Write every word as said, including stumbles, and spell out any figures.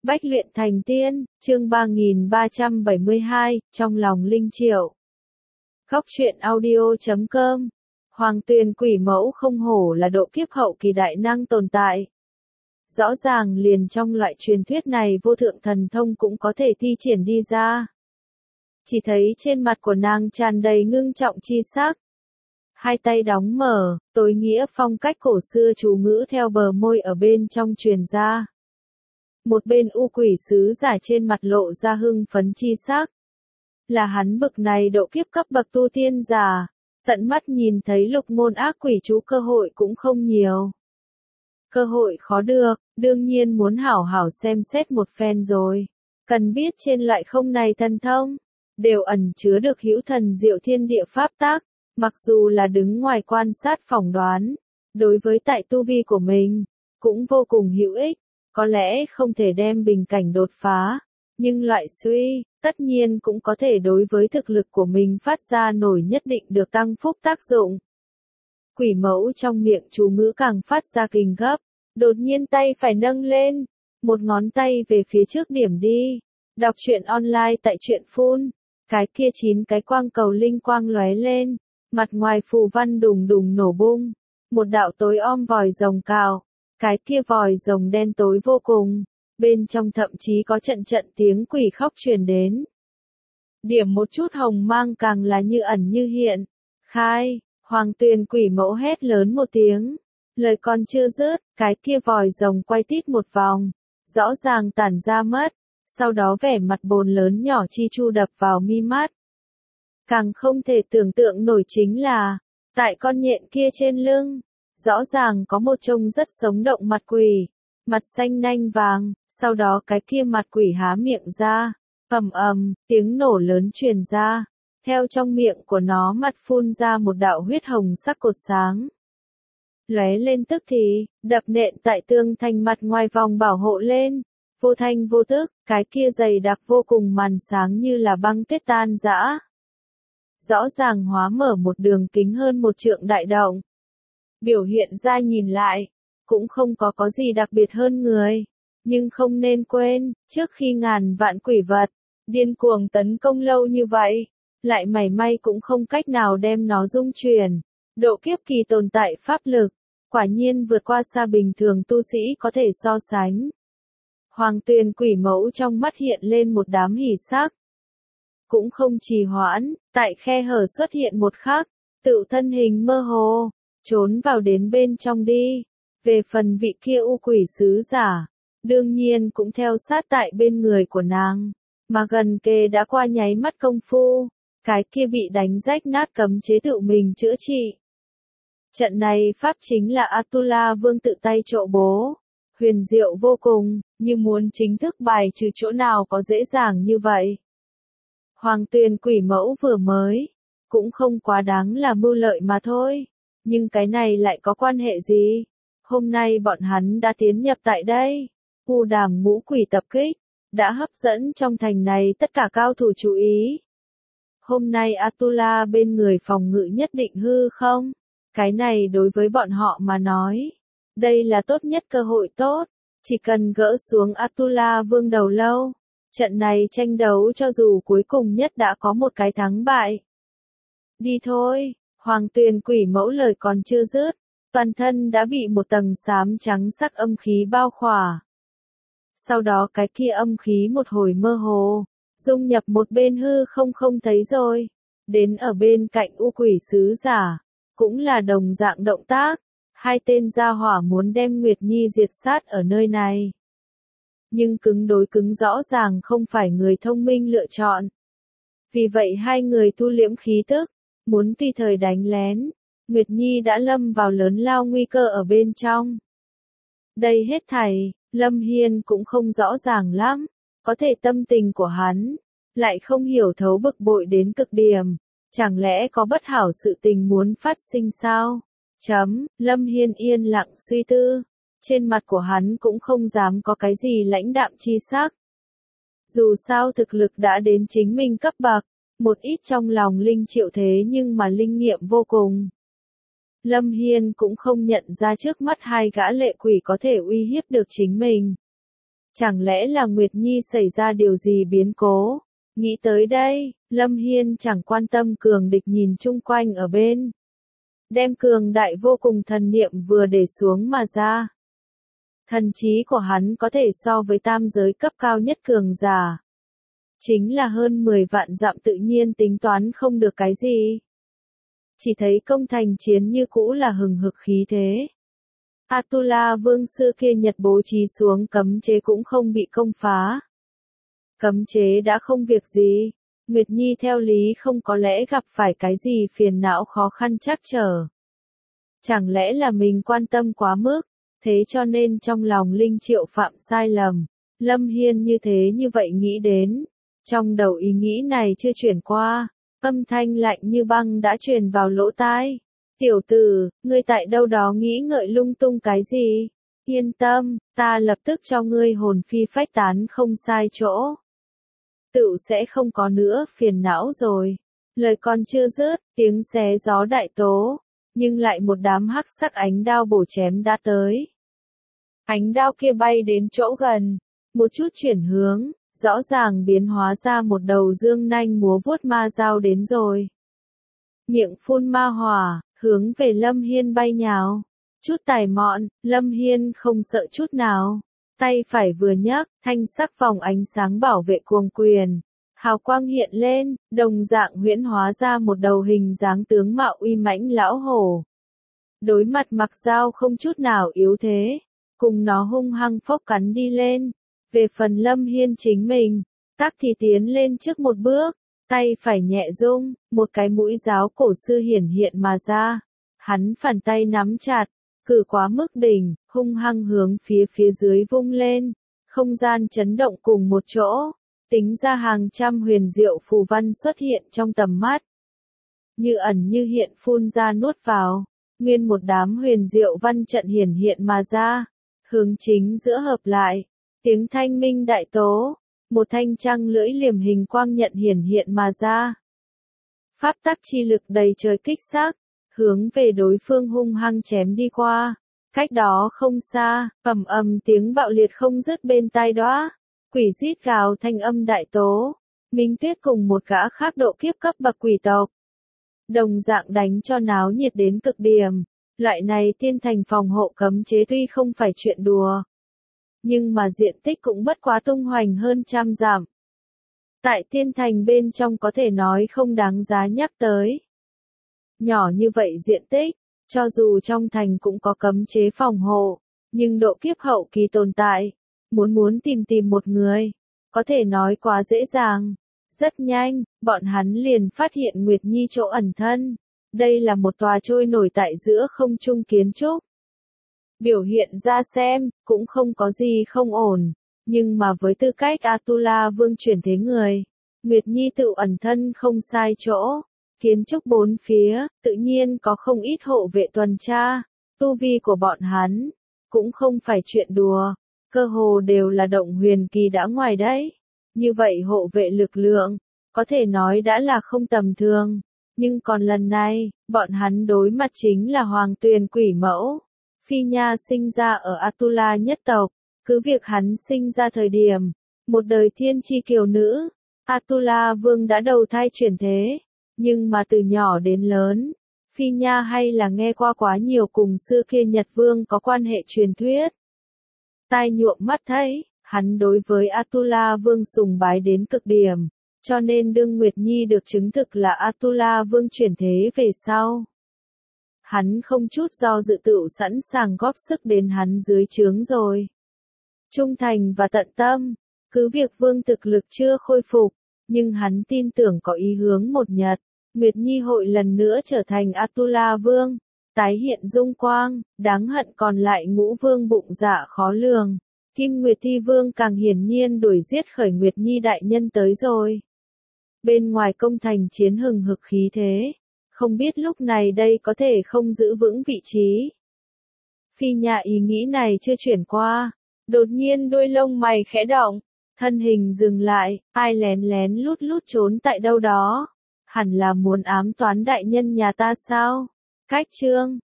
Bách luyện thành tiên, chương ba nghìn ba trăm bảy mươi hai, trong lòng Linh Triệu. Góc truyện audio chấm com. Hoàng Tuyền quỷ mẫu không hổ là độ kiếp hậu kỳ đại năng tồn tại. Rõ ràng liền trong loại truyền thuyết này vô thượng thần thông cũng có thể thi triển đi ra. Chỉ thấy trên mặt của nàng tràn đầy ngưng trọng chi sắc. Hai tay đóng mở, tối nghĩa phong cách cổ xưa chú ngữ theo bờ môi ở bên trong truyền ra. Một bên u quỷ sứ giả trên mặt lộ ra hưng phấn chi sắc. Là hắn bực này độ kiếp cấp bậc tu tiên giả, tận mắt nhìn thấy lục môn ác quỷ chú cơ hội cũng không nhiều. Cơ hội khó được, đương nhiên muốn hảo hảo xem xét một phen rồi. Cần biết trên loại không này thần thông, đều ẩn chứa được hữu thần diệu thiên địa pháp tác, mặc dù là đứng ngoài quan sát phỏng đoán, đối với tại tu vi của mình, cũng vô cùng hữu ích. Có lẽ không thể đem bình cảnh đột phá, nhưng loại suy, tất nhiên cũng có thể đối với thực lực của mình phát ra nổi nhất định được tăng phúc tác dụng. Quỷ mẫu trong miệng chú ngữ càng phát ra kình gấp, đột nhiên tay phải nâng lên, một ngón tay về phía trước điểm đi. Đọc truyện online tại truyện phun, cái kia chín cái quang cầu linh quang lóe lên, mặt ngoài phù văn đùng đùng nổ bung, một đạo tối om vòi rồng cào. Cái kia vòi rồng đen tối vô cùng, bên trong thậm chí có trận trận tiếng quỷ khóc truyền đến. Điểm một chút hồng mang càng là như ẩn như hiện. Khai, Hoàng Tuyền quỷ mẫu hét lớn một tiếng. Lời còn chưa dứt, cái kia vòi rồng quay tít một vòng, rõ ràng tản ra mất, sau đó vẻ mặt bồn lớn nhỏ chi chu đập vào mi mắt. Càng không thể tưởng tượng nổi chính là, tại con nhện kia trên lưng, rõ ràng có một trông rất sống động mặt quỷ, mặt xanh nanh vàng, sau đó cái kia mặt quỷ há miệng ra, ầm ầm, tiếng nổ lớn truyền ra, theo trong miệng của nó mặt phun ra một đạo huyết hồng sắc cột sáng. Lóe lên tức thì, đập nện tại tường thành mặt ngoài vòng bảo hộ lên, vô thanh vô tức, cái kia dày đặc vô cùng màn sáng như là băng tuyết tan rã. Rõ ràng hóa mở một đường kính hơn một trượng đại động. Biểu hiện ra nhìn lại, cũng không có có gì đặc biệt hơn người. Nhưng không nên quên, trước khi ngàn vạn quỷ vật, điên cuồng tấn công lâu như vậy, lại mảy may cũng không cách nào đem nó dung chuyển. Độ kiếp kỳ tồn tại pháp lực, quả nhiên vượt qua xa bình thường tu sĩ có thể so sánh. Hoàng Tuyền quỷ mẫu trong mắt hiện lên một đám hỉ sắc. Cũng không trì hoãn, tại khe hở xuất hiện một khắc, tự thân hình mơ hồ. Trốn vào đến bên trong đi. Về phần vị kia u quỷ sứ giả, đương nhiên cũng theo sát tại bên người của nàng, mà gần kề đã qua nháy mắt công phu, cái kia bị đánh rách nát cấm chế tự mình chữa trị. Trận này pháp chính là Atula Vương tự tay trộ bố, huyền diệu vô cùng, như muốn chính thức bài trừ chỗ nào có dễ dàng như vậy. Hoàng Tuyền quỷ mẫu vừa mới, cũng không quá đáng là mưu lợi mà thôi. Nhưng cái này lại có quan hệ gì? Hôm nay bọn hắn đã tiến nhập tại đây. U đàm ngũ quỷ tập kích, đã hấp dẫn trong thành này tất cả cao thủ chú ý. Hôm nay Atula bên người phòng ngự nhất định hư không? Cái này đối với bọn họ mà nói, đây là tốt nhất cơ hội tốt. Chỉ cần gỡ xuống Atula vương đầu lâu, trận này tranh đấu cho dù cuối cùng nhất đã có một cái thắng bại. Đi thôi. Hoàng Tuyền quỷ mẫu lời còn chưa dứt, toàn thân đã bị một tầng xám trắng sắc âm khí bao khỏa. Sau đó cái kia âm khí một hồi mơ hồ, dung nhập một bên hư không không thấy rồi. Đến ở bên cạnh u quỷ sứ giả, cũng là đồng dạng động tác, hai tên gia hỏa muốn đem Nguyệt Nhi diệt sát ở nơi này. Nhưng cứng đối cứng rõ ràng không phải người thông minh lựa chọn. Vì vậy hai người thu liễm khí tức. Muốn tùy thời đánh lén, Nguyệt Nhi đã lâm vào lớn lao nguy cơ ở bên trong. Đây hết thảy, Lâm Hiên cũng không rõ ràng lắm, có thể tâm tình của hắn, lại không hiểu thấu bực bội đến cực điểm, chẳng lẽ có bất hảo sự tình muốn phát sinh sao? Chấm, Lâm Hiên yên lặng suy tư, trên mặt của hắn cũng không dám có cái gì lãnh đạm chi sắc. Dù sao thực lực đã đến chính mình cấp bậc. Một ít trong lòng Linh Triệu thế nhưng mà linh nghiệm vô cùng. Lâm Hiên cũng không nhận ra trước mắt hai gã lệ quỷ có thể uy hiếp được chính mình. Chẳng lẽ là Nguyệt Nhi xảy ra điều gì biến cố? Nghĩ tới đây, Lâm Hiên chẳng quan tâm cường địch nhìn chung quanh ở bên. Đem cường đại vô cùng thần niệm vừa để xuống mà ra. Thần trí của hắn có thể so với tam giới cấp cao nhất cường giả. Chính là hơn mười vạn dặm tự nhiên tính toán không được cái gì. Chỉ thấy công thành chiến như cũ là hừng hực khí thế. Atula vương xưa kia Nhật bố trí xuống cấm chế cũng không bị công phá. Cấm chế đã không việc gì, Nguyệt Nhi theo lý không có lẽ gặp phải cái gì phiền não khó khăn trắc trở. Chẳng lẽ là mình quan tâm quá mức, thế cho nên trong lòng Linh Triệu phạm sai lầm. Lâm Hiên như thế như vậy nghĩ đến. Trong đầu ý nghĩ này chưa chuyển qua, âm thanh lạnh như băng đã truyền vào lỗ tai. Tiểu tử, ngươi tại đâu đó nghĩ ngợi lung tung cái gì? Yên tâm, ta lập tức cho ngươi hồn phi phách tán không sai chỗ. Tự sẽ không có nữa phiền não rồi. Lời còn chưa dứt, tiếng xé gió đại tố, nhưng lại một đám hắc sắc ánh đao bổ chém đã tới. Ánh đao kia bay đến chỗ gần, một chút chuyển hướng, rõ ràng biến hóa ra một đầu dương nanh múa vuốt ma dao đến rồi. Miệng phun ma hỏa, hướng về Lâm Hiên bay nhào. Chút tài mọn, Lâm Hiên không sợ chút nào. Tay phải vừa nhấc, thanh sắc vòng ánh sáng bảo vệ cuồng quyền. Hào quang hiện lên, đồng dạng huyễn hóa ra một đầu hình dáng tướng mạo uy mãnh lão hổ. Đối mặt mặc dao không chút nào yếu thế, cùng nó hung hăng phốc cắn đi lên. Về phần Lâm Hiên chính mình, tắc thì tiến lên trước một bước, tay phải nhẹ rung, một cái mũi giáo cổ xưa hiển hiện mà ra. Hắn phản tay nắm chặt, cử quá mức đỉnh, hung hăng hướng phía phía dưới vung lên, không gian chấn động cùng một chỗ, tính ra hàng trăm huyền diệu phù văn xuất hiện trong tầm mắt. Như ẩn như hiện phun ra nuốt vào, nguyên một đám huyền diệu văn trận hiển hiện mà ra, hướng chính giữa hợp lại, tiếng thanh minh đại tố, một thanh trăng lưỡi liềm hình quang nhận hiển hiện mà ra. Pháp tắc chi lực đầy trời kích xác, hướng về đối phương hung hăng chém đi qua. Cách đó không xa, ầm ầm tiếng bạo liệt không dứt bên tai đóa. Quỷ rít gào thanh âm đại tố. Minh Tuyết cùng một gã khác độ kiếp cấp bậc quỷ tộc. Đồng dạng đánh cho náo nhiệt đến cực điểm. Loại này tiên thành phòng hộ cấm chế tuy không phải chuyện đùa. Nhưng mà diện tích cũng bất quá tung hoành hơn trăm dặm. Tại tiên thành bên trong có thể nói không đáng giá nhắc tới. Nhỏ như vậy diện tích, cho dù trong thành cũng có cấm chế phòng hộ, nhưng độ kiếp hậu kỳ tồn tại, muốn muốn tìm tìm một người, có thể nói quá dễ dàng. Rất nhanh, bọn hắn liền phát hiện Nguyệt Nhi chỗ ẩn thân. Đây là một tòa trôi nổi tại giữa không trung kiến trúc. Biểu hiện ra xem, cũng không có gì không ổn, nhưng mà với tư cách Atula vương chuyển thế người, Nguyệt Nhi tự ẩn thân không sai chỗ. Kiến trúc bốn phía, tự nhiên có không ít hộ vệ tuần tra, tu vi của bọn hắn, cũng không phải chuyện đùa, cơ hồ đều là động huyền kỳ đã ngoài đấy. Như vậy hộ vệ lực lượng, có thể nói đã là không tầm thường, nhưng còn lần này, bọn hắn đối mặt chính là Hoàng Tuyền quỷ mẫu. Phi Nha sinh ra ở Atula nhất tộc, cứ việc hắn sinh ra thời điểm, một đời thiên chi kiều nữ, Atula vương đã đầu thai chuyển thế. Nhưng mà từ nhỏ đến lớn, Phi Nha hay là nghe qua quá nhiều cùng xưa kia Nhật Vương có quan hệ truyền thuyết. Tai nhuộm mắt thấy, hắn đối với Atula Vương sùng bái đến cực điểm, cho nên đương Nguyệt Nhi được chứng thực là Atula Vương chuyển thế về sau. Hắn không chút do dự tự sẵn sàng góp sức đến hắn dưới trướng rồi. Trung thành và tận tâm, cứ việc Vương thực lực chưa khôi phục. Nhưng hắn tin tưởng có ý hướng một nhật, Nguyệt Nhi hội lần nữa trở thành Atula Vương, tái hiện dung quang, đáng hận còn lại Ngũ Vương bụng dạ khó lường. Kim Nguyệt Thi Vương càng hiển nhiên đuổi giết khởi Nguyệt Nhi đại nhân tới rồi. Bên ngoài công thành chiến hừng hực khí thế, không biết lúc này đây có thể không giữ vững vị trí. Phi Nha ý nghĩ này chưa chuyển qua, đột nhiên đôi lông mày khẽ động. Thân hình dừng lại, ai lén lén lút lút trốn tại đâu đó. Hẳn là muốn ám toán đại nhân nhà ta sao? Cách chương,